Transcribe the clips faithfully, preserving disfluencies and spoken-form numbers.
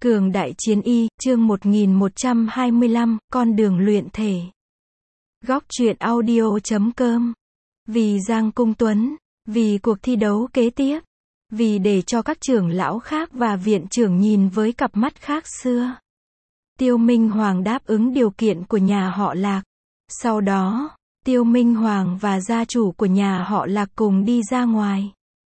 Cường đại chiến y, chương một nghìn một trăm hai mươi lăm, con đường luyện thể. Góc truyện audio chấm com. Vì Giang Cung Tuấn, vì cuộc thi đấu kế tiếp, vì để cho các trưởng lão khác và viện trưởng nhìn với cặp mắt khác xưa. Tiêu Minh Hoàng đáp ứng điều kiện của nhà họ Lạc. Sau đó, Tiêu Minh Hoàng và gia chủ của nhà họ Lạc cùng đi ra ngoài.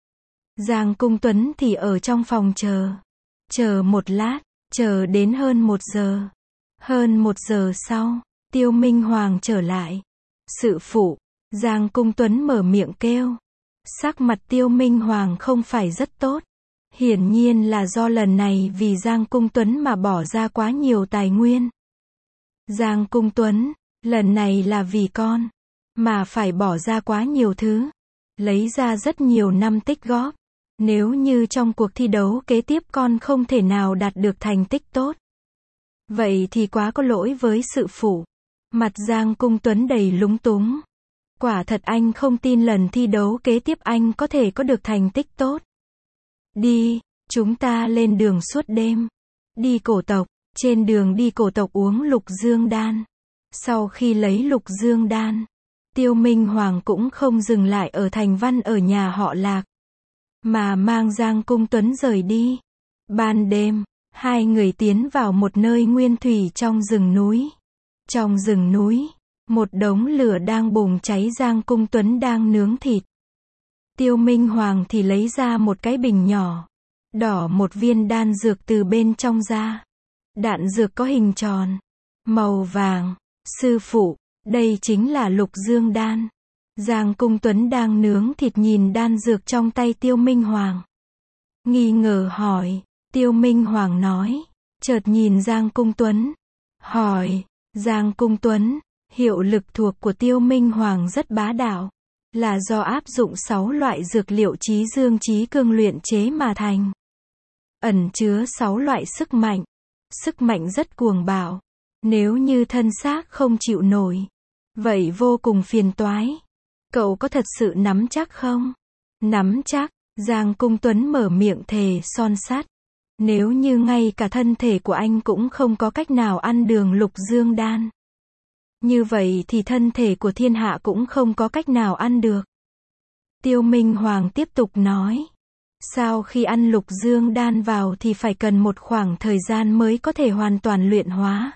Giang Cung Tuấn thì ở trong phòng chờ. Chờ một lát, chờ đến hơn một giờ. Hơn một giờ sau, Tiêu Minh Hoàng trở lại. Sự phụ, Giang Cung Tuấn mở miệng kêu. Sắc mặt Tiêu Minh Hoàng không phải rất tốt. Hiển nhiên là do lần này vì Giang Cung Tuấn mà bỏ ra quá nhiều tài nguyên. Giang Cung Tuấn, lần này là vì con, mà phải bỏ ra quá nhiều thứ. Lấy ra rất nhiều năm tích góp. Nếu như trong cuộc thi đấu kế tiếp con không thể nào đạt được thành tích tốt, vậy thì quá có lỗi với sự phụ. Mặt Giang Cung Tuấn đầy lúng túng. Quả thật anh không tin lần thi đấu kế tiếp anh có thể có được thành tích tốt. Đi, chúng ta lên đường suốt đêm. Đi cổ tộc, trên đường đi cổ tộc uống lục dương đan. Sau khi lấy lục dương đan, Tiêu Minh Hoàng cũng không dừng lại ở thành văn ở nhà họ Lạc, mà mang Giang Cung Tuấn rời đi. Ban đêm, hai người tiến vào một nơi nguyên thủy trong rừng núi. Trong rừng núi, một đống lửa đang bùng cháy, Giang Cung Tuấn đang nướng thịt. Tiêu Minh Hoàng thì lấy ra một cái bình nhỏ, đỏ một viên đan dược từ bên trong ra. Đạn dược có hình tròn, màu vàng. Sư phụ, đây chính là lục dương đan. Giang Cung Tuấn đang nướng thịt nhìn đan dược trong tay Tiêu Minh Hoàng. Nghi ngờ hỏi. Tiêu Minh Hoàng nói. Chợt nhìn Giang Cung Tuấn. Hỏi. Giang Cung Tuấn, hiệu lực thuộc của Tiêu Minh Hoàng rất bá đạo. Là do áp dụng sáu loại dược liệu trí dương trí cương luyện chế mà thành. Ẩn chứa sáu loại sức mạnh. Sức mạnh rất cuồng bạo. Nếu như thân xác không chịu nổi, vậy vô cùng phiền toái. Cậu có thật sự nắm chắc không? Nắm chắc, Giang Cung Tuấn mở miệng thề son sắt. Nếu như ngay cả thân thể của anh cũng không có cách nào ăn đường lục dương đan, như vậy thì thân thể của thiên hạ cũng không có cách nào ăn được. Tiêu Minh Hoàng tiếp tục nói. Sau khi ăn lục dương đan vào thì phải cần một khoảng thời gian mới có thể hoàn toàn luyện hóa.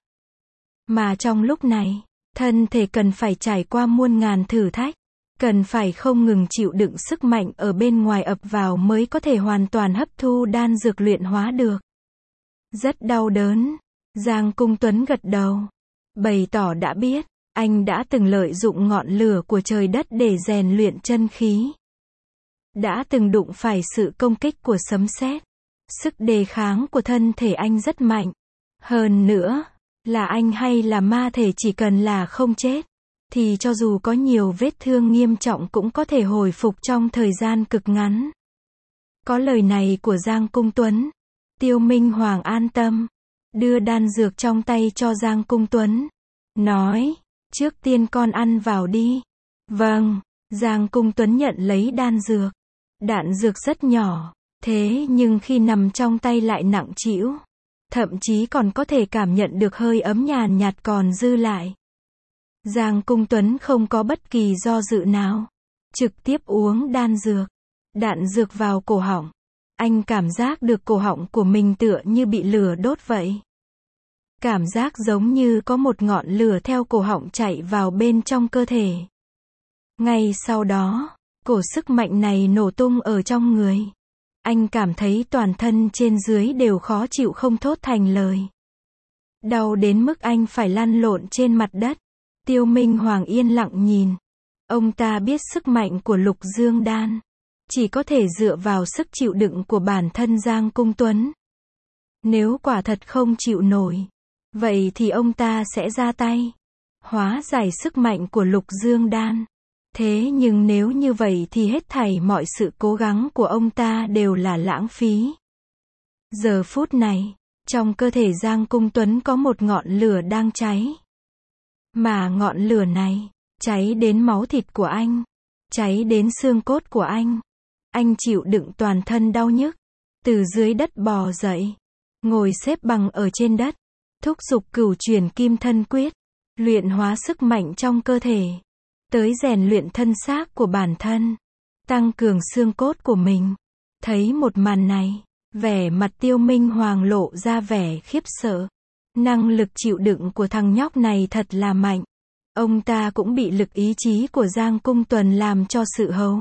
Mà trong lúc này, thân thể cần phải trải qua muôn ngàn thử thách. Cần phải không ngừng chịu đựng sức mạnh ở bên ngoài ập vào mới có thể hoàn toàn hấp thu đan dược luyện hóa được. Rất đau đớn. Giang Cung Tuấn gật đầu, bày tỏ đã biết, anh đã từng lợi dụng ngọn lửa của trời đất để rèn luyện chân khí. Đã từng đụng phải sự công kích của sấm sét. Sức đề kháng của thân thể anh rất mạnh. Hơn nữa, là anh hay là ma thể chỉ cần là không chết, thì cho dù có nhiều vết thương nghiêm trọng cũng có thể hồi phục trong thời gian cực ngắn. Có lời này của Giang Cung Tuấn, Tiêu Minh Hoàng an tâm, đưa đan dược trong tay cho Giang Cung Tuấn. Nói, trước tiên con ăn vào đi. Vâng, Giang Cung Tuấn nhận lấy đan dược. Đạn dược rất nhỏ, thế nhưng khi nằm trong tay lại nặng trĩu. Thậm chí còn có thể cảm nhận được hơi ấm nhàn nhạt còn dư lại. Giang Cung Tuấn không có bất kỳ do dự nào. Trực tiếp uống đan dược. Đạn dược vào cổ họng. Anh cảm giác được cổ họng của mình tựa như bị lửa đốt vậy. Cảm giác giống như có một ngọn lửa theo cổ họng chạy vào bên trong cơ thể. Ngay sau đó, cổ sức mạnh này nổ tung ở trong người. Anh cảm thấy toàn thân trên dưới đều khó chịu không thốt thành lời. Đau đến mức anh phải lăn lộn trên mặt đất. Tiêu Minh Hoàng yên lặng nhìn. Ông ta biết sức mạnh của lục dương đan chỉ có thể dựa vào sức chịu đựng của bản thân Giang Cung Tuấn. Nếu quả thật không chịu nổi, vậy thì ông ta sẽ ra tay hóa giải sức mạnh của lục dương đan. Thế nhưng nếu như vậy thì hết thảy mọi sự cố gắng của ông ta đều là lãng phí. Giờ phút này, trong cơ thể Giang Cung Tuấn có một ngọn lửa đang cháy. Mà ngọn lửa này, cháy đến máu thịt của anh, cháy đến xương cốt của anh. Anh chịu đựng toàn thân đau nhức, từ dưới đất bò dậy. ngồi xếp bằng ở trên đất, thúc giục cửu chuyển kim thân quyết, luyện hóa sức mạnh trong cơ thể, tới rèn luyện thân xác của bản thân, tăng cường xương cốt của mình. Thấy một màn này, vẻ mặt Tiêu Minh Hoàng lộ ra vẻ khiếp sợ. Năng lực chịu đựng của thằng nhóc này thật là mạnh. Ông ta cũng bị lực ý chí của Giang Cung Tuấn làm cho sự hấu.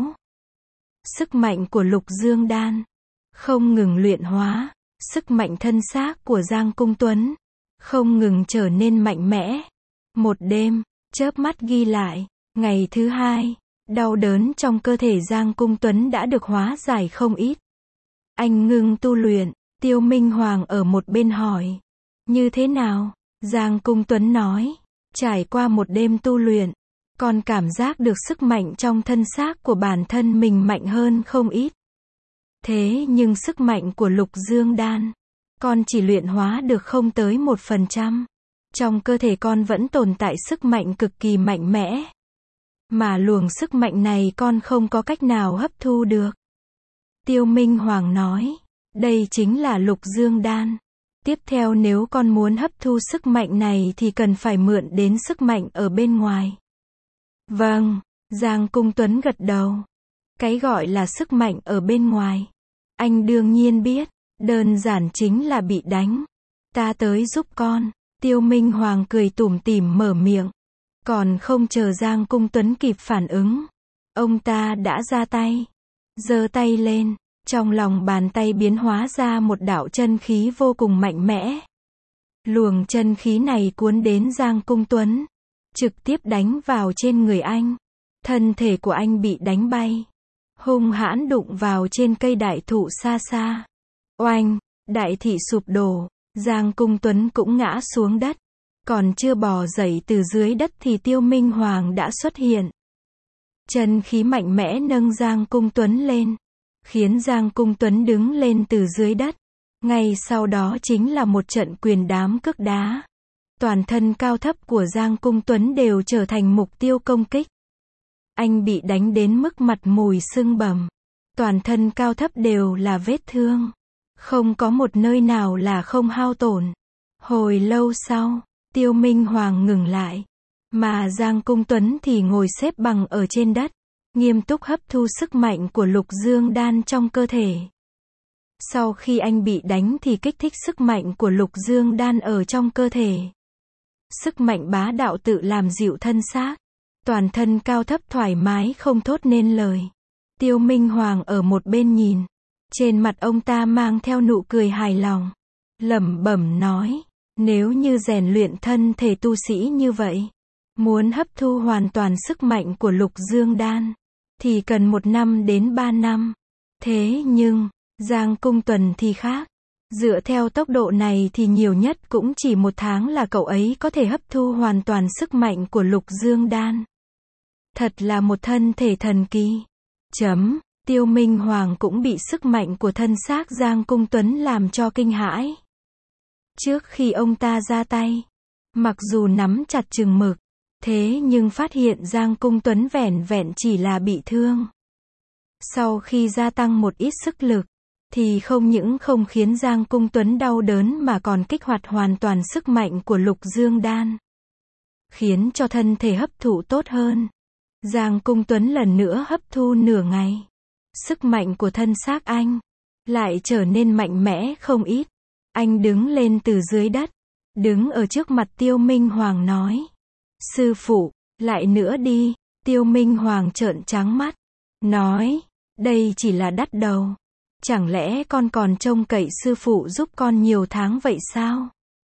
Sức mạnh của Lục Dương Đan không ngừng luyện hóa, sức mạnh thân xác của Giang Cung Tuấn không ngừng trở nên mạnh mẽ. Một đêm, chớp mắt ghi lại, ngày thứ hai, đau đớn trong cơ thể Giang Cung Tuấn đã được hóa giải không ít. Anh ngưng tu luyện, Tiêu Minh Hoàng ở một bên hỏi, như thế nào? Giang Cung Tuấn nói, trải qua một đêm tu luyện, con cảm giác được sức mạnh trong thân xác của bản thân mình mạnh hơn không ít. Thế nhưng sức mạnh của Lục Dương Đan, con chỉ luyện hóa được không tới một phần trăm. Trong cơ thể con vẫn tồn tại sức mạnh cực kỳ mạnh mẽ. Mà luồng sức mạnh này con không có cách nào hấp thu được. Tiêu Minh Hoàng nói, đây chính là Lục Dương Đan. Tiếp theo nếu con muốn hấp thu sức mạnh này thì cần phải mượn đến sức mạnh ở bên ngoài. Vâng, Giang Cung Tuấn gật đầu. Cái gọi là sức mạnh ở bên ngoài, anh đương nhiên biết, đơn giản chính là bị đánh. Ta tới giúp con. Tiêu Minh Hoàng cười tủm tỉm mở miệng. Còn không chờ Giang Cung Tuấn kịp phản ứng, ông ta đã ra tay. Giơ tay lên, trong lòng bàn tay biến hóa ra một đạo chân khí vô cùng mạnh mẽ. Luồng chân khí này cuốn đến Giang Cung Tuấn, trực tiếp đánh vào trên người anh. Thân thể của anh bị đánh bay, hung hãn đụng vào trên cây đại thụ xa xa. Oanh, đại thị sụp đổ, Giang Cung Tuấn cũng ngã xuống đất. Còn chưa bò dậy từ dưới đất thì Tiêu Minh Hoàng đã xuất hiện. Chân khí mạnh mẽ nâng Giang Cung Tuấn lên, khiến Giang Cung Tuấn đứng lên từ dưới đất. Ngay sau đó chính là một trận quyền đám cước đá. Toàn thân cao thấp của Giang Cung Tuấn đều trở thành mục tiêu công kích. Anh bị đánh đến mức mặt mùi sưng bầm. Toàn thân cao thấp đều là vết thương. Không có một nơi nào là không hao tổn. Hồi lâu sau, Tiêu Minh Hoàng ngừng lại. Mà Giang Cung Tuấn thì ngồi xếp bằng ở trên đất, nghiêm túc hấp thu sức mạnh của Lục Dương Đan trong cơ thể. Sau khi anh bị đánh thì kích thích sức mạnh của Lục Dương Đan ở trong cơ thể. Sức mạnh bá đạo tự làm dịu thân xác. Toàn thân cao thấp thoải mái không thốt nên lời. Tiêu Minh Hoàng ở một bên nhìn. Trên mặt ông ta mang theo nụ cười hài lòng. Lẩm bẩm nói, nếu như rèn luyện thân thể tu sĩ như vậy, muốn hấp thu hoàn toàn sức mạnh của Lục Dương Đan, thì cần một năm đến ba năm. Thế nhưng, Giang Cung Tuấn thì khác. Dựa theo tốc độ này thì nhiều nhất cũng chỉ một tháng là cậu ấy có thể hấp thu hoàn toàn sức mạnh của Lục Dương Đan. Thật là một thân thể thần kỳ. Chấm, Tiêu Minh Hoàng cũng bị sức mạnh của thân xác Giang Cung Tuấn làm cho kinh hãi. Trước khi ông ta ra tay, mặc dù nắm chặt chừng mực, thế nhưng phát hiện Giang Cung Tuấn vẻn vẹn chỉ là bị thương. Sau khi gia tăng một ít sức lực, thì không những không khiến Giang Cung Tuấn đau đớn mà còn kích hoạt hoàn toàn sức mạnh của Lục Dương Đan, khiến cho thân thể hấp thụ tốt hơn. Giang Cung Tuấn lần nữa hấp thu nửa ngày. Sức mạnh của thân xác anh lại trở nên mạnh mẽ không ít. Anh đứng lên từ dưới đất, đứng ở trước mặt Tiêu Minh Hoàng nói, sư phụ, lại nữa đi. Tiêu Minh Hoàng trợn trắng mắt, nói, đây chỉ là đắt đầu. Chẳng lẽ con còn trông cậy sư phụ giúp con nhiều tháng vậy sao?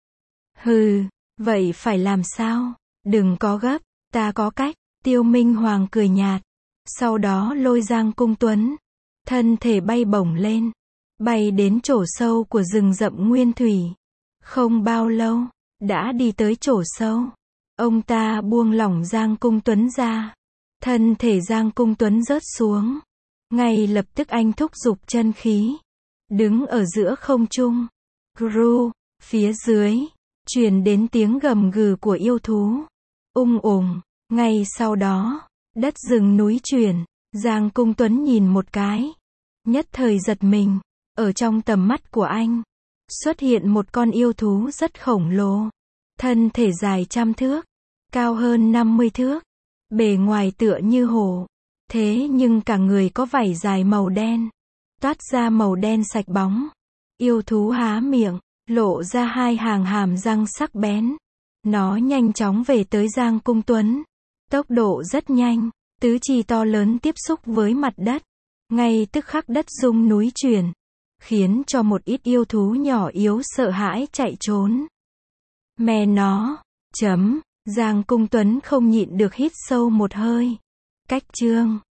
Hừ, vậy phải làm sao? Đừng có gấp, ta có cách. Tiêu Minh Hoàng cười nhạt, sau đó lôi Giang Cung Tuấn, thân thể bay bổng lên, bay đến chỗ sâu của rừng rậm nguyên thủy. Không bao lâu, đã đi tới chỗ sâu. Ông ta buông lỏng Giang Cung Tuấn ra. Thân thể Giang Cung Tuấn rớt xuống. Ngay lập tức anh thúc giục chân khí, đứng ở giữa không trung. Gru, phía dưới, truyền đến tiếng gầm gừ của yêu thú. Ung ùng, ngay sau đó, đất rừng núi chuyển. Giang Cung Tuấn nhìn một cái, nhất thời giật mình. Ở trong tầm mắt của anh, xuất hiện một con yêu thú rất khổng lồ. Thân thể dài trăm thước, cao hơn năm mươi thước, bề ngoài tựa như hổ. Thế nhưng cả người có vảy dài màu đen, toát ra màu đen sạch bóng. Yêu thú há miệng, lộ ra hai hàng hàm răng sắc bén. Nó nhanh chóng về tới Giang Cung Tuấn. Tốc độ rất nhanh, tứ chi to lớn tiếp xúc với mặt đất. Ngay tức khắc đất rung núi chuyển, khiến cho một ít yêu thú nhỏ yếu sợ hãi chạy trốn. Mẹ nó, chấm, Giang Cung Tuấn không nhịn được hít sâu một hơi. Cách chương